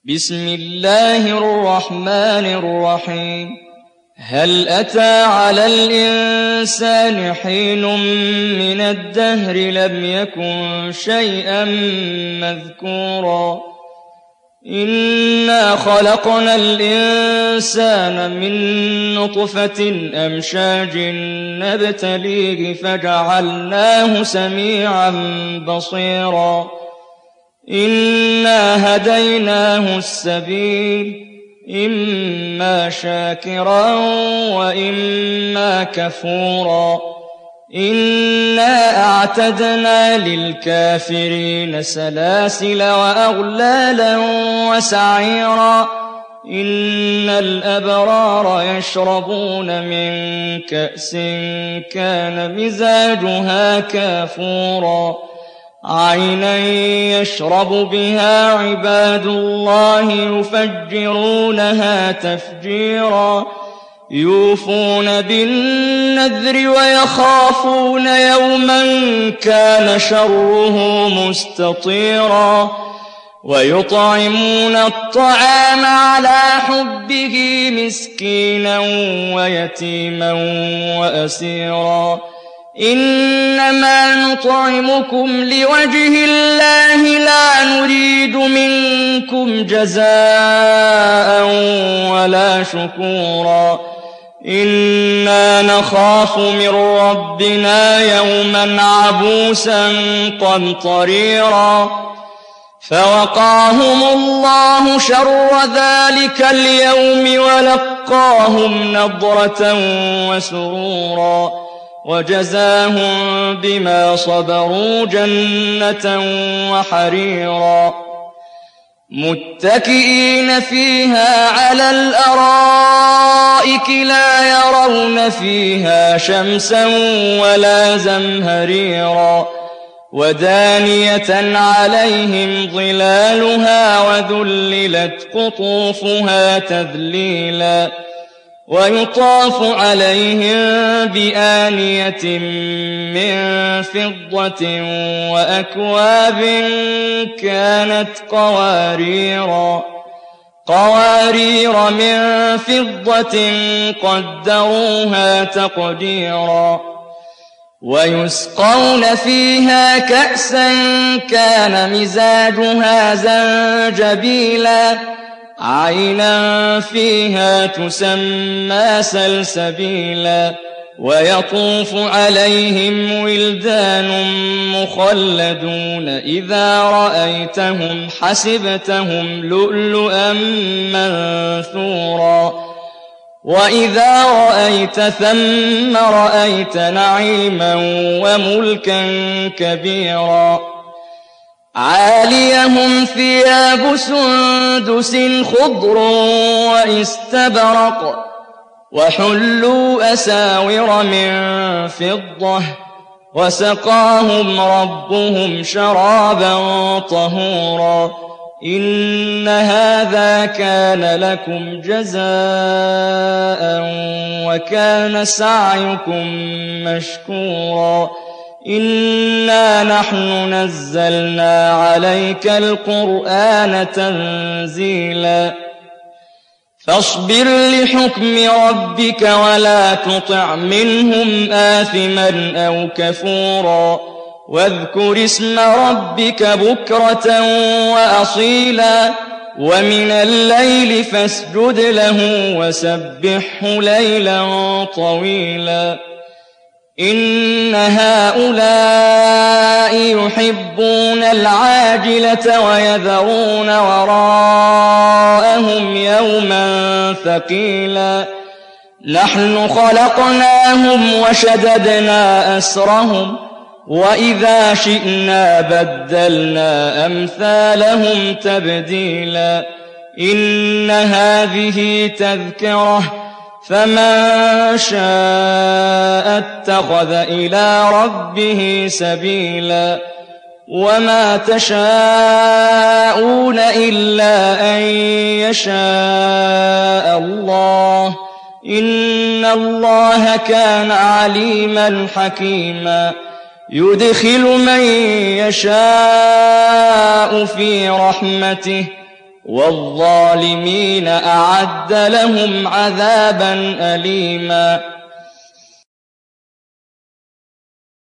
بسم الله الرحمن الرحيم هل أتى على الإنسان حين من الدهر لم يكن شيئا مذكورا إنا خلقنا الإنسان من نطفة أمشاج نبتليه فجعلناه سميعا بصيرا إنا هديناه السبيل إما شاكرا وإما كفورا إنا أعتدنا للكافرين سلاسل وأغلالا وسعيرا إن الأبرار يشربون من كأس كان مزاجها كافورا عينا يشرب بها عباد الله يفجرونها تفجيرا يوفون بالنذر ويخافون يوما كان شره مستطيرا ويطعمون الطعام على حبه مسكينا ويتيما وأسيرا إنما نطعمكم لوجه الله لا نريد منكم جزاء ولا شكورا إنا نخاف من ربنا يوما عبوسا قمطريرا فوقاهم الله شر ذلك اليوم ولقاهم نضرة وسرورا وجزاهم بما صبروا جنة وحريرا متكئين فيها على الأرائك لا يرون فيها شمسا ولا زمهريرا ودانية عليهم ظلالها وذللت قطوفها تذليلا ويطاف عليهم بآنية من فضة وأكواب كانت قوارير من فضة قدروها تقديرا ويسقون فيها كأسا كان مزاجها زنجبيلا عينا فيها تسمى سلسبيلا ويطوف عليهم ولدان مخلدون إذا رأيتهم حسبتهم لؤلؤا منثورا وإذا رأيت ثم رأيت نعيما وملكا كبيرا عاليهم ثياب سندس خضر واستبرق وحلوا أساور من فضة وسقاهم ربهم شرابا طهورا إن هذا كان لكم جزاء وكان سعيكم مشكورا إنا نحن نزلنا عليك القرآن تنزيلا فاصبر لحكم ربك ولا تطع منهم آثما أو كفورا واذكر اسم ربك بكرة وأصيلا ومن الليل فاسجد له وسبحه ليلا طويلا إن هؤلاء يحبون العاجلة ويذرون وراءهم يوما ثقيلا نحن خلقناهم وشددنا أسرهم وإذا شئنا بدلنا أمثالهم تبديلا إن هذه تذكرة فمن شاء اتخذ إلى ربه سبيلا وما تشاءون إلا أن يشاء الله إن الله كان عليما حكيما يدخل من يشاء في رحمته والظالمين أعد لهم عذابا أليما